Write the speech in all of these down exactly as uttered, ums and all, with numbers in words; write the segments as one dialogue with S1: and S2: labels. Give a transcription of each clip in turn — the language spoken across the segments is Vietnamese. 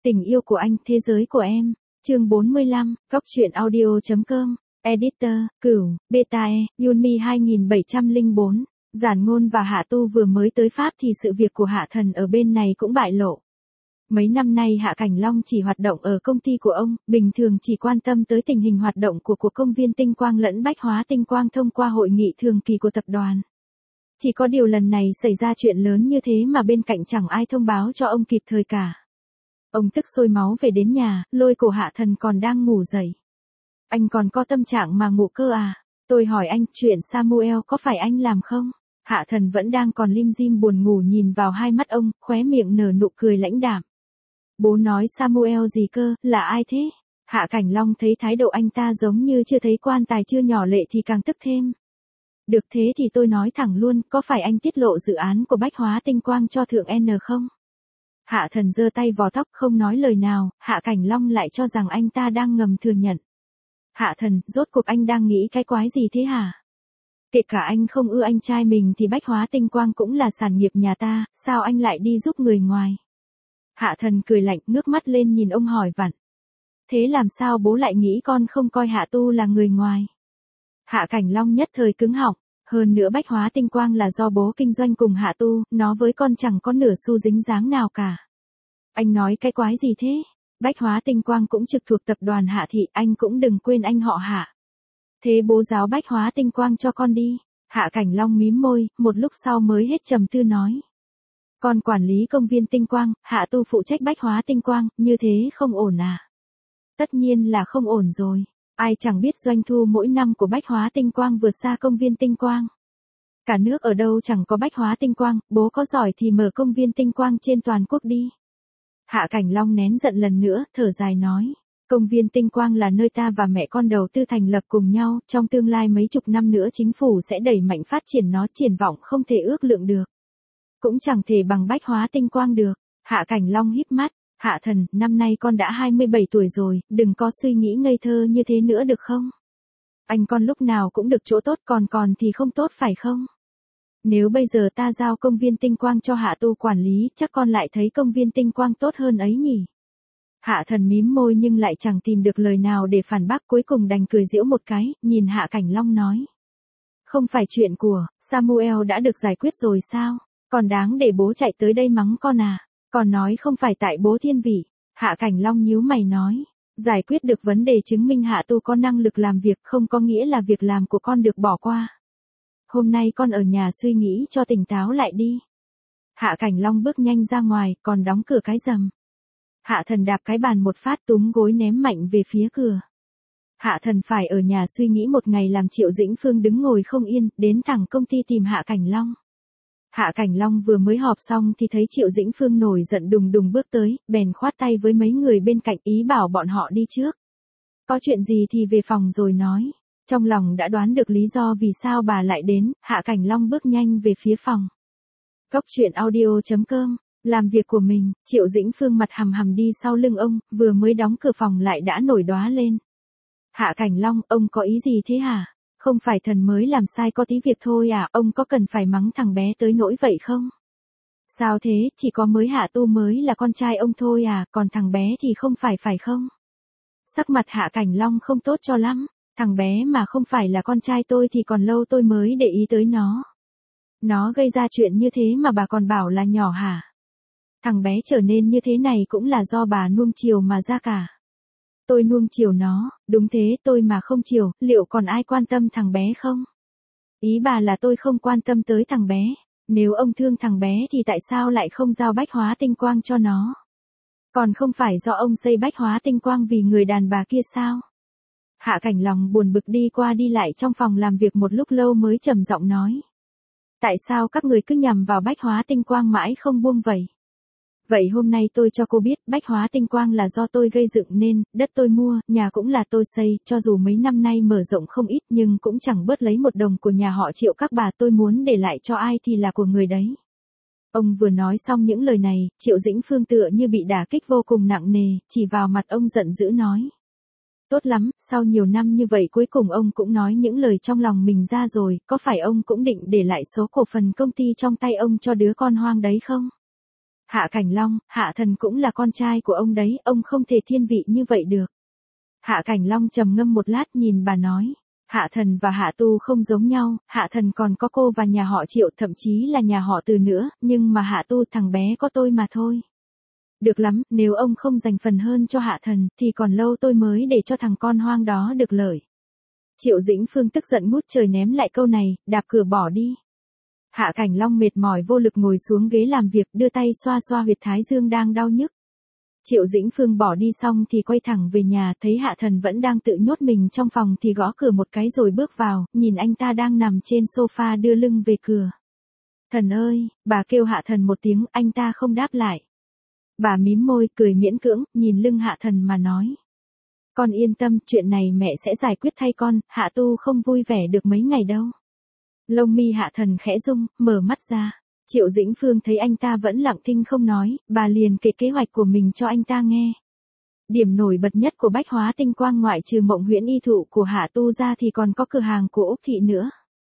S1: Tình yêu của anh, thế giới của em. Chương bốn mươi lăm, Góc truyện audio chấm com. Editor, Cửu, Beta E, Yunmi hai nghìn bảy trăm lẻ bốn. Giản Ngôn và Hạ Tu vừa mới tới Pháp thì sự việc của Hạ Thần ở bên này cũng bại lộ. Mấy năm nay Hạ Cảnh Long chỉ hoạt động ở công ty của ông, bình thường chỉ quan tâm tới tình hình hoạt động của cuộc công viên tinh quang lẫn bách hóa tinh quang thông qua hội nghị thường kỳ của tập đoàn. Chỉ có điều lần này xảy ra chuyện lớn như thế mà bên cạnh chẳng ai thông báo cho ông kịp thời cả. Ông tức sôi máu về đến nhà, lôi cổ Hạ Thần còn đang ngủ dậy. Anh còn có tâm trạng mà ngủ cơ à? Tôi hỏi anh, chuyện Samuel có phải anh làm không? Hạ Thần vẫn đang còn lim dim buồn ngủ nhìn vào hai mắt ông, khóe miệng nở nụ cười lãnh đạm. Bố nói Samuel gì cơ, là ai thế? Hạ Cảnh Long thấy thái độ anh ta giống như chưa thấy quan tài chưa nhỏ lệ thì càng tức thêm. Được thế thì tôi nói thẳng luôn, có phải anh tiết lộ dự án của bách hóa tinh quang cho Thượng N không? Hạ Thần giơ tay vò tóc không nói lời nào, Hạ Cảnh Long lại cho rằng anh ta đang ngầm thừa nhận. Hạ Thần, rốt cuộc anh đang nghĩ cái quái gì thế hả? Kể cả anh không ưa anh trai mình thì bách hóa tinh quang cũng là sản nghiệp nhà ta, sao anh lại đi giúp người ngoài? Hạ Thần cười lạnh, ngước mắt lên nhìn ông hỏi vặn. Thế làm sao bố lại nghĩ con không coi Hạ Tu là người ngoài? Hạ Cảnh Long nhất thời cứng họng, hơn nữa bách hóa tinh quang là do bố kinh doanh cùng Hạ Tu, nó với con chẳng có nửa xu dính dáng nào cả. Anh nói cái quái gì thế? Bách hóa tinh quang cũng trực thuộc tập đoàn Hạ Thị, anh cũng đừng quên anh họ Hạ. Thế bố giáo bách hóa tinh quang cho con đi. Hạ Cảnh Long mím môi, một lúc sau mới hết trầm tư nói. Con quản lý công viên tinh quang, Hạ Tu phụ trách bách hóa tinh quang, như thế không ổn à? Tất nhiên là không ổn rồi. Ai chẳng biết doanh thu mỗi năm của bách hóa tinh quang vượt xa công viên tinh quang. Cả nước ở đâu chẳng có bách hóa tinh quang, bố có giỏi thì mở công viên tinh quang trên toàn quốc đi. Hạ Cảnh Long nén giận lần nữa, thở dài nói. Công viên tinh quang là nơi ta và mẹ con đầu tư thành lập cùng nhau, trong tương lai mấy chục năm nữa chính phủ sẽ đẩy mạnh phát triển nó, triển vọng không thể ước lượng được. Cũng chẳng thể bằng bách hóa tinh quang được. Hạ Cảnh Long híp mắt. Hạ Thần, năm nay con đã hai mươi bảy tuổi rồi, đừng có suy nghĩ ngây thơ như thế nữa được không? Anh con lúc nào cũng được chỗ tốt, còn còn thì không tốt phải không? Nếu bây giờ ta giao công viên tinh quang cho Hạ Tu quản lý, chắc con lại thấy công viên tinh quang tốt hơn ấy nhỉ? Hạ Thần mím môi nhưng lại chẳng tìm được lời nào để phản bác, cuối cùng đành cười giễu một cái, nhìn Hạ Cảnh Long nói. Không phải chuyện của Samuel đã được giải quyết rồi sao? Còn đáng để bố chạy tới đây mắng con à? Còn nói không phải tại bố thiên vị. Hạ Cảnh Long nhíu mày nói. Giải quyết được vấn đề chứng minh Hạ Tu có năng lực làm việc không có nghĩa là việc làm của con được bỏ qua. Hôm nay con ở nhà suy nghĩ cho tỉnh táo lại đi. Hạ Cảnh Long bước nhanh ra ngoài, còn đóng cửa cái rầm. Hạ Thần đạp cái bàn một phát túm gối ném mạnh về phía cửa. Hạ Thần phải ở nhà suy nghĩ một ngày làm Triệu Dĩnh Phương đứng ngồi không yên, đến thẳng công ty tìm Hạ Cảnh Long. Hạ Cảnh Long vừa mới họp xong thì thấy Triệu Dĩnh Phương nổi giận đùng đùng bước tới, bèn khoát tay với mấy người bên cạnh ý bảo bọn họ đi trước. Có chuyện gì thì về phòng rồi nói. Trong lòng đã đoán được lý do vì sao bà lại đến, Hạ Cảnh Long bước nhanh về phía phòng. Góc truyện audio chấm com, làm việc của mình, Triệu Dĩnh Phương mặt hầm hầm đi sau lưng ông, vừa mới đóng cửa phòng lại đã nổi đoá lên. Hạ Cảnh Long, ông có ý gì thế hả? Không phải thần mới làm sai có tí việc thôi à, ông có cần phải mắng thằng bé tới nỗi vậy không? Sao thế, chỉ có mới Hạ Tu mới là con trai ông thôi à, còn thằng bé thì không phải phải không? Sắc mặt Hạ Cảnh Long không tốt cho lắm, thằng bé mà không phải là con trai tôi thì còn lâu tôi mới để ý tới nó. Nó gây ra chuyện như thế mà bà còn bảo là nhỏ hả? Thằng bé trở nên như thế này cũng là do bà nuông chiều mà ra cả. Tôi nuông chiều nó, đúng thế, tôi mà không chiều, liệu còn ai quan tâm thằng bé không? Ý bà là tôi không quan tâm tới thằng bé. Nếu ông thương thằng bé thì tại sao lại không giao bách hóa tinh quang cho nó? Còn không phải do ông xây bách hóa tinh quang vì người đàn bà kia sao? Hạ Cảnh Long buồn bực đi qua đi lại trong phòng làm việc một lúc lâu mới trầm giọng nói. Tại sao các người cứ nhằm vào bách hóa tinh quang mãi không buông vậy? Vậy hôm nay tôi cho cô biết, bách hóa tinh quang là do tôi gây dựng nên, đất tôi mua, nhà cũng là tôi xây, cho dù mấy năm nay mở rộng không ít nhưng cũng chẳng bớt lấy một đồng của nhà họ Triệu các bà, tôi muốn để lại cho ai thì là của người đấy. Ông vừa nói xong những lời này, Triệu Dĩnh Phương tựa như bị đả kích vô cùng nặng nề, chỉ vào mặt ông giận dữ nói. Tốt lắm, sau nhiều năm như vậy cuối cùng ông cũng nói những lời trong lòng mình ra rồi, có phải ông cũng định để lại số cổ phần công ty trong tay ông cho đứa con hoang đấy không? Hạ Cảnh Long, Hạ Thần cũng là con trai của ông đấy, ông không thể thiên vị như vậy được. Hạ Cảnh Long trầm ngâm một lát nhìn bà nói. Hạ Thần và Hạ Tu không giống nhau, Hạ Thần còn có cô và nhà họ Triệu, thậm chí là nhà họ Từ nữa, nhưng mà Hạ Tu thằng bé có tôi mà thôi. Được lắm, nếu ông không dành phần hơn cho Hạ Thần, thì còn lâu tôi mới để cho thằng con hoang đó được lợi. Triệu Dĩnh Phương tức giận ngút trời ném lại câu này, đạp cửa bỏ đi. Hạ Cảnh Long mệt mỏi vô lực ngồi xuống ghế làm việc, đưa tay xoa xoa huyệt thái dương đang đau nhức. Triệu Dĩnh Phương bỏ đi xong thì quay thẳng về nhà, thấy Hạ Thần vẫn đang tự nhốt mình trong phòng thì gõ cửa một cái rồi bước vào, nhìn anh ta đang nằm trên sofa đưa lưng về cửa. Thần ơi, bà kêu Hạ Thần một tiếng, anh ta không đáp lại. Bà mím môi, cười miễn cưỡng, nhìn lưng Hạ Thần mà nói. Con yên tâm, chuyện này mẹ sẽ giải quyết thay con, Hạ Tu không vui vẻ được mấy ngày đâu. Lông mi Hạ Thần khẽ rung, mở mắt ra. Triệu Dĩnh Phương thấy anh ta vẫn lặng thinh không nói, bà liền kể kế hoạch của mình cho anh ta nghe. Điểm nổi bật nhất của Bách Hóa Tinh Quang ngoại trừ Mộng Huyễn y thụ của Hạ Tu ra thì còn có cửa hàng của Úc Thị nữa.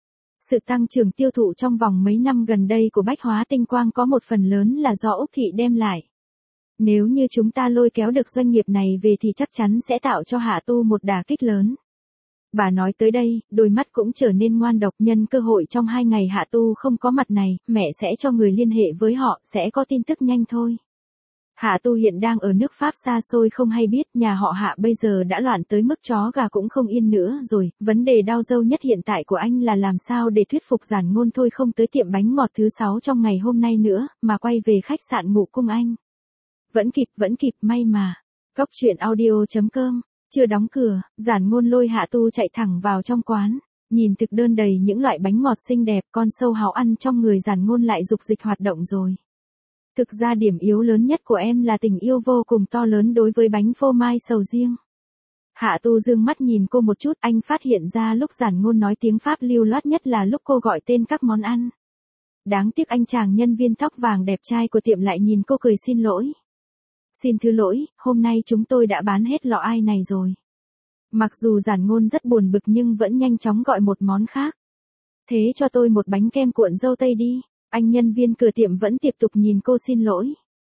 S1: Sự tăng trưởng tiêu thụ trong vòng mấy năm gần đây của Bách Hóa Tinh Quang có một phần lớn là do Úc Thị đem lại. Nếu như chúng ta lôi kéo được doanh nghiệp này về thì chắc chắn sẽ tạo cho Hạ Tu một đả kích lớn. Bà nói tới đây, đôi mắt cũng trở nên ngoan độc, nhân cơ hội trong hai ngày Hạ Tu không có mặt này, mẹ sẽ cho người liên hệ với họ, sẽ có tin tức nhanh thôi. Hạ Tu hiện đang ở nước Pháp xa xôi không hay biết, nhà họ Hạ bây giờ đã loạn tới mức chó gà cũng không yên nữa rồi, vấn đề đau dâu nhất hiện tại của anh là làm sao để thuyết phục Giản Ngôn thôi không tới tiệm bánh ngọt thứ sáu trong ngày hôm nay nữa, mà quay về khách sạn Ngụ Cung Anh. Vẫn kịp, vẫn kịp, may mà. Cóc truyện audio chấm com. Chưa đóng cửa, Giản Ngôn lôi Hạ Tu chạy thẳng vào trong quán, nhìn thực đơn đầy những loại bánh ngọt xinh đẹp, con sâu háo ăn trong người Giản Ngôn lại dục dịch hoạt động rồi. Thực ra điểm yếu lớn nhất của em là tình yêu vô cùng to lớn đối với bánh phô mai sầu riêng. Hạ Tu dương mắt nhìn cô một chút, anh phát hiện ra lúc Giản Ngôn nói tiếng Pháp lưu loát nhất là lúc cô gọi tên các món ăn. Đáng tiếc anh chàng nhân viên tóc vàng đẹp trai của tiệm lại nhìn cô cười xin lỗi. Xin thứ lỗi, hôm nay chúng tôi đã bán hết lọ ai này rồi. Mặc dù Giản Ngôn rất buồn bực nhưng vẫn nhanh chóng gọi một món khác. Thế cho tôi một bánh kem cuộn dâu tây đi. Anh nhân viên cửa tiệm vẫn tiếp tục nhìn cô xin lỗi.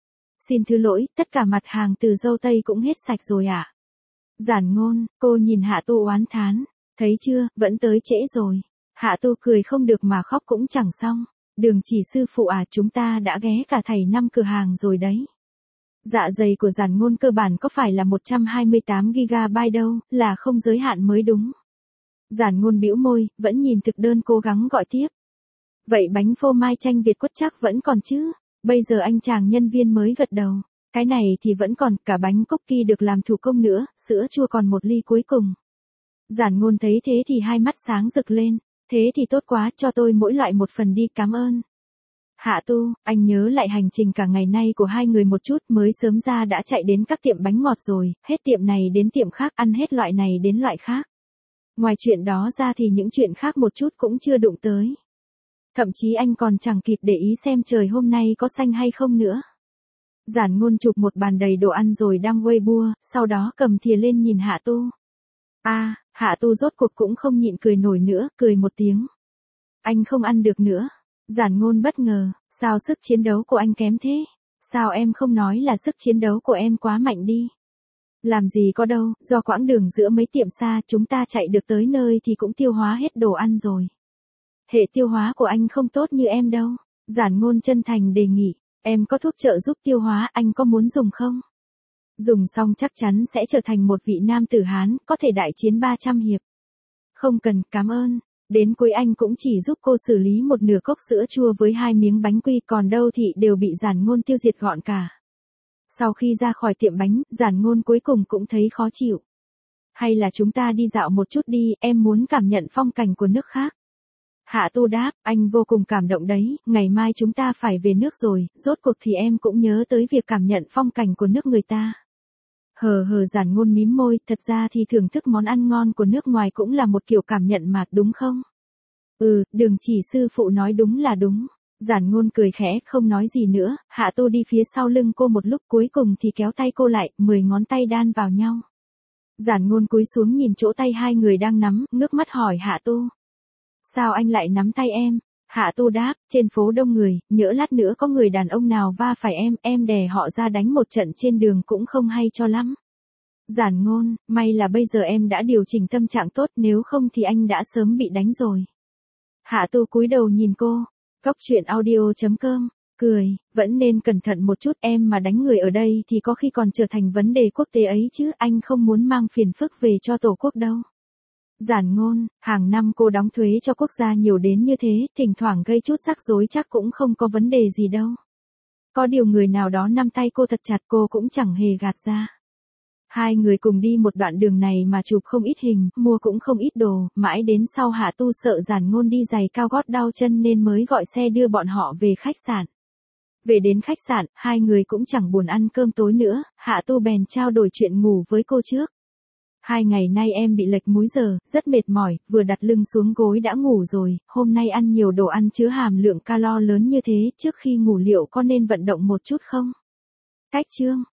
S1: Xin thứ lỗi, tất cả mặt hàng từ dâu tây cũng hết sạch rồi ạ. À? Giản Ngôn, cô nhìn Hạ Tu oán thán. Thấy chưa, vẫn tới trễ rồi. Hạ Tu cười không được mà khóc cũng chẳng xong. Đường Chỉ sư phụ à, chúng ta đã ghé cả thầy năm cửa hàng rồi đấy. Dạ dày của Giản Ngôn cơ bản có phải là một trăm hai mươi tám gi-ga-bai đâu, là không giới hạn mới đúng. Giản Ngôn bĩu môi, vẫn nhìn thực đơn cố gắng gọi tiếp. Vậy bánh phô mai chanh Việt quất chắc vẫn còn chứ? Bây giờ anh chàng nhân viên mới gật đầu. Cái này thì vẫn còn, cả bánh cookie được làm thủ công nữa, sữa chua còn một ly cuối cùng. Giản Ngôn thấy thế thì hai mắt sáng rực lên. Thế thì tốt quá, cho tôi mỗi loại một phần đi, cảm ơn. Hạ Tu, anh nhớ lại hành trình cả ngày nay của hai người một chút, mới sớm ra đã chạy đến các tiệm bánh ngọt rồi, hết tiệm này đến tiệm khác, ăn hết loại này đến loại khác. Ngoài chuyện đó ra thì những chuyện khác một chút cũng chưa đụng tới. Thậm chí anh còn chẳng kịp để ý xem trời hôm nay có xanh hay không nữa. Giản Ngôn chụp một bàn đầy đồ ăn rồi đăng Weibo, sau đó cầm thìa lên nhìn Hạ Tu. A, à, Hạ Tu rốt cuộc cũng không nhịn cười nổi nữa, cười một tiếng. Anh không ăn được nữa. Giản Ngôn bất ngờ, sao sức chiến đấu của anh kém thế? Sao em không nói là sức chiến đấu của em quá mạnh đi? Làm gì có đâu, do quãng đường giữa mấy tiệm xa chúng ta chạy được tới nơi thì cũng tiêu hóa hết đồ ăn rồi. Hệ tiêu hóa của anh không tốt như em đâu. Giản Ngôn chân thành đề nghị, em có thuốc trợ giúp tiêu hóa, anh có muốn dùng không? Dùng xong chắc chắn sẽ trở thành một vị nam tử Hán, có thể đại chiến ba trăm hiệp. Không cần, cảm ơn. Đến cuối anh cũng chỉ giúp cô xử lý một nửa cốc sữa chua với hai miếng bánh quy, còn đâu thì đều bị Giản Ngôn tiêu diệt gọn cả. Sau khi ra khỏi tiệm bánh, Giản Ngôn cuối cùng cũng thấy khó chịu. Hay là chúng ta đi dạo một chút đi, em muốn cảm nhận phong cảnh của nước khác. Hạ Tu đáp, anh vô cùng cảm động đấy, ngày mai chúng ta phải về nước rồi, rốt cuộc thì em cũng nhớ tới việc cảm nhận phong cảnh của nước người ta. Hờ hờ Giản Ngôn mím môi, thật ra thì thưởng thức món ăn ngon của nước ngoài cũng là một kiểu cảm nhận mà, đúng không? Ừ, Đường Chỉ sư phụ nói đúng là đúng. Giản Ngôn cười khẽ, không nói gì nữa, Hạ Tu đi phía sau lưng cô một lúc cuối cùng thì kéo tay cô lại, mười ngón tay đan vào nhau. Giản Ngôn cúi xuống nhìn chỗ tay hai người đang nắm, ngước mắt hỏi Hạ Tu. Sao anh lại nắm tay em? Hạ Tu đáp, trên phố đông người, nhỡ lát nữa có người đàn ông nào va phải em, em đè họ ra đánh một trận trên đường cũng không hay cho lắm. Giản Ngôn, may là bây giờ em đã điều chỉnh tâm trạng tốt, nếu không thì anh đã sớm bị đánh rồi. Hạ Tu cúi đầu nhìn cô. Cốc truyện audio chấm com, cười, vẫn nên cẩn thận một chút, em mà đánh người ở đây thì có khi còn trở thành vấn đề quốc tế ấy chứ, anh không muốn mang phiền phức về cho tổ quốc đâu. Giản Ngôn, hàng năm cô đóng thuế cho quốc gia nhiều đến như thế, thỉnh thoảng gây chút rắc rối chắc cũng không có vấn đề gì đâu. Có điều người nào đó nắm tay cô thật chặt, cô cũng chẳng hề gạt ra. Hai người cùng đi một đoạn đường này mà chụp không ít hình, mua cũng không ít đồ, mãi đến sau Hạ Tu sợ Giản Ngôn đi giày cao gót đau chân nên mới gọi xe đưa bọn họ về khách sạn. Về đến khách sạn, hai người cũng chẳng buồn ăn cơm tối nữa, Hạ Tu bèn trao đổi chuyện ngủ với cô trước. Hai ngày nay em bị lệch múi giờ, rất mệt mỏi, vừa đặt lưng xuống gối đã ngủ rồi, hôm nay ăn nhiều đồ ăn chứa hàm lượng calo lớn như thế, trước khi ngủ liệu có nên vận động một chút không? Cách chương